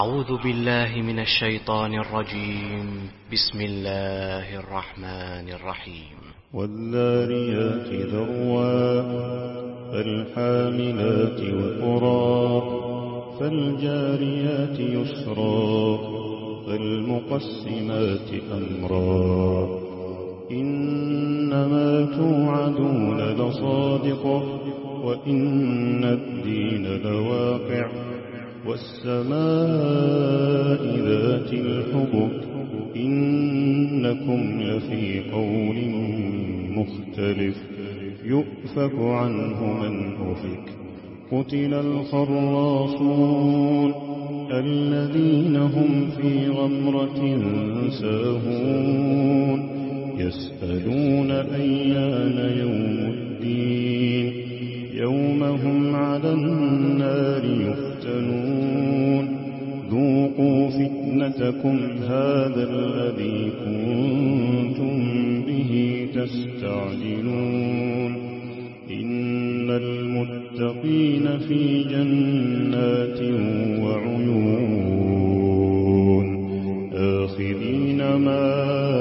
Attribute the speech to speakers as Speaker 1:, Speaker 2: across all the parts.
Speaker 1: أعوذ بالله من الشيطان الرجيم. بسم الله الرحمن الرحيم.
Speaker 2: والذاريات ذروا فالحاملات وقرا فالجاريات يسرا فالمقسمات أمرا إنما توعدون لصادق وإن الدين لواقع والسماء ذات الحبك إنكم لفي قول مختلف يؤفك عنه من أفك قتل الخراصون الذين هم في غمرة ساهون يسألون أيان يوم الدين يوم هم على النار يفتنون ذوقوا فتنتكم هذا الذي كنتم به تستعجلون إن المتقين في جنات وعيون آخذين ما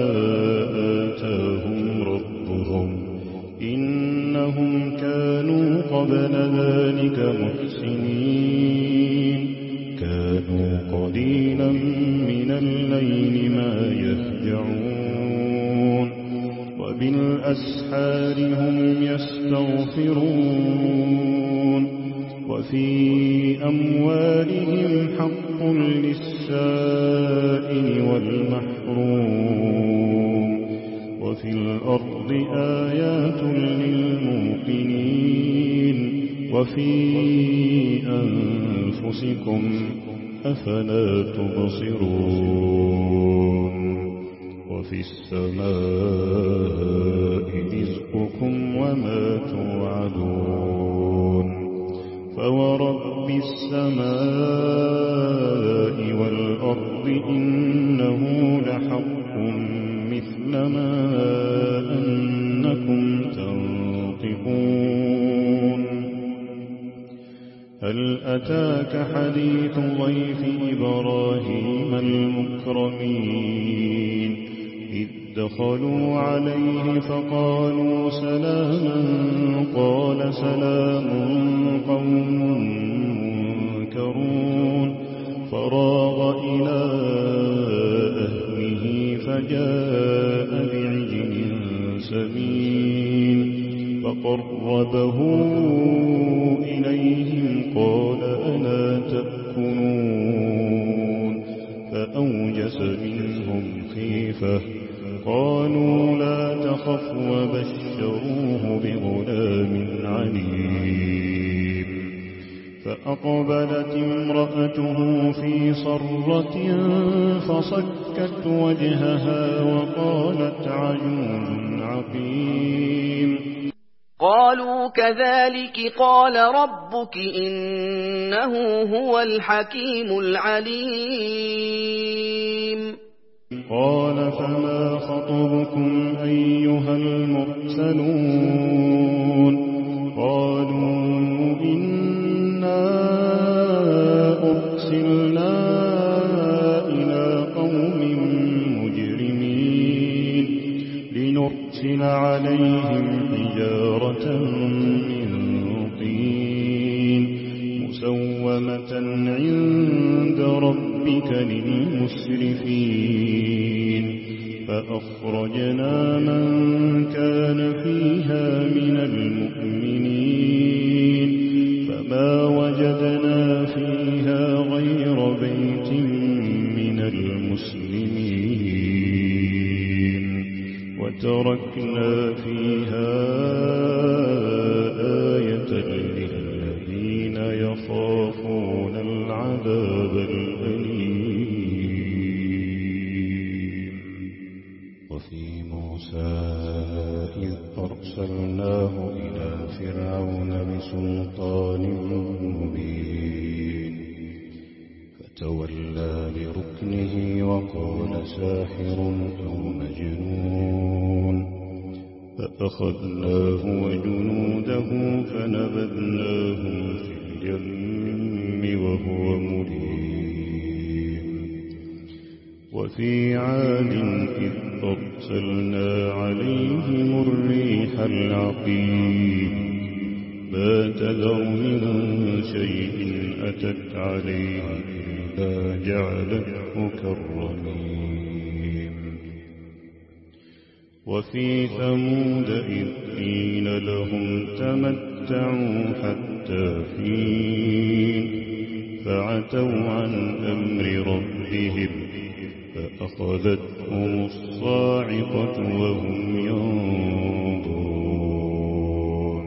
Speaker 2: آتاهم ربهم إنهم كانوا قبل ذلك محسنين كانوا قليلا من الليل ما يهجعون وبالأسحار هم يستغفرون وفي أموالهم حق للسائل والمحروم وفي الأرض آيات للموقنين وفي أنفسكم أفلا تبصرون وفي السماء رزقكم وما توعدون فورب السماء والأرض إنه لحق مثل ما أنكم تنطقون هل أتاك حديث ضيف إبراهيم المكرمين إذ دخلوا عليه فقالوا سلاما قال سلام قوم منكرون فراغ إلى أهله فجاء بعجل سمين فقربه إليهم قال ألا تأكلون فأوجس منهم خيفة قالوا لا تخف وبشروه بغلام عليم فأقبلت امرأته في صرة فصكت وجهها وقالت عجوز عقيم
Speaker 3: قالوا كذلك قال ربك إنه هو الحكيم العليم
Speaker 2: قال فما خطبكم أيها المرسلون قالوا إنا أرسلنا إلى قوم مجرمين لنرسل عليهم حجارة من طين مسومة عند ربك للمسرفين فأخرجنا من كان فيها من المؤمنين فما وجدنا فيها غير بيت من المسلمين وتركنا فيها آية للذين يخافون العذاب الأليم وفي موسى إذ أرسلناه إلى فرعون بسلطان مبين فتولى لركنه وقال ساحر أو مجنون فأخذناه وجنوده فنبذناهم في اليم وهو مليم وفي عاد إذ أرسلنا عليهم الريح العقيم ما تذر من شيء أتت عليه إلا جعلته كالرميم وفي ثمود إذ قيل لهم تمتعوا حتى حين فعتوا عن أمر ربهم فأخذتهم الصاعقة وهم ينظرون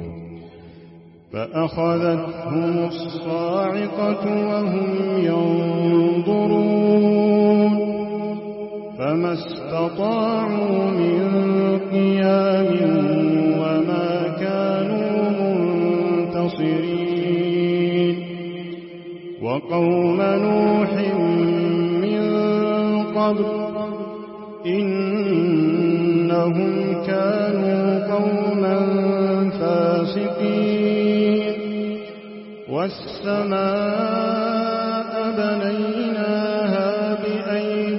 Speaker 2: فما استطاعوا من قيام وما كانوا منتصرين وقوم نوح من قبل إنهم كانوا قوما فاسقين والسماء بنيناها بأيد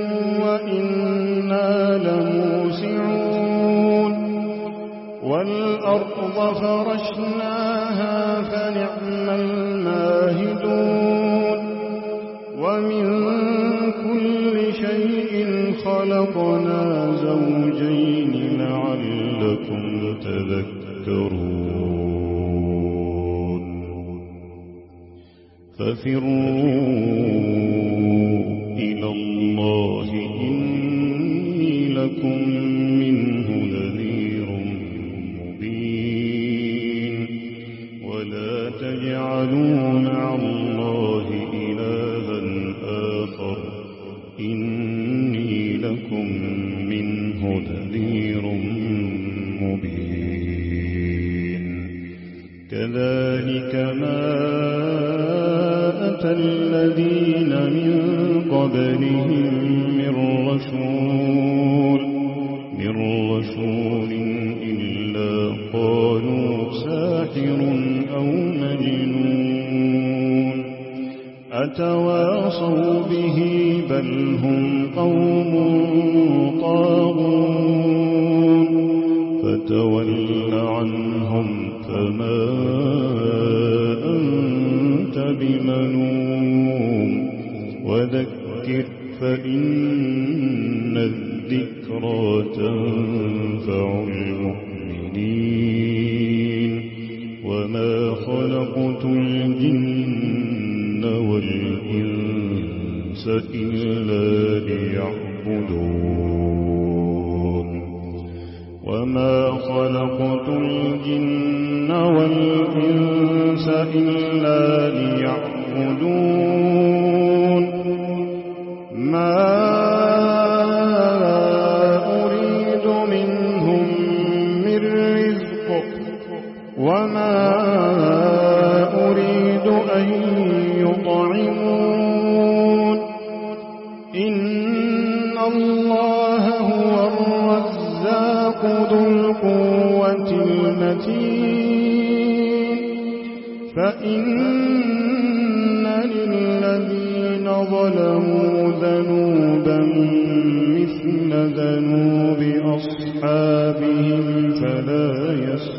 Speaker 2: وإنا لموسعون والأرض فرشناها فنعم الماهدون ومن كل شيء خلقنا زوجين لعلكم تذكرون ففروا إلى الله إني لكم منه نذير مبين ولا تجعلوا مع الله إلها آخر إني لكم منه نذير مبين كذلك ما أتى الذين من قبلهم من رسول إلا قالوا ساحر أو مجنون أتواصوا به بل هم قوم طاغون فتول عنهم فما أنت بملوم وذكر فإن الذكرى تنفع المؤمنين وما خلقت الجن والإنس إلا ليعبدون وما خلقت الجن والإنس إلا ليعبدون ما أريد منهم من رزق وما أريد أن يطعمون إن الله هو الرزاق ذو القوة المتين فإن للذين ظلموا ذنوبا مثل ذنوب أصحابهم فلا يسرون